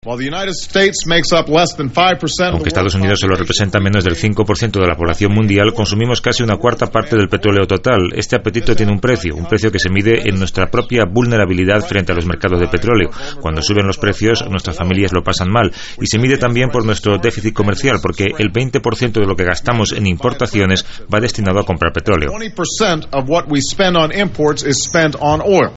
Aunque Estados Unidos solo representa menos del 5% de la población mundial, consumimos casi una cuarta parte del petróleo total. Este apetito tiene un precio que se mide en nuestra propia vulnerabilidad frente a los mercados de petróleo. Cuando suben los precios, nuestras familias lo pasan mal. Y se mide también por nuestro déficit comercial, porque el 20% de lo que gastamos en importaciones va destinado a comprar petróleo.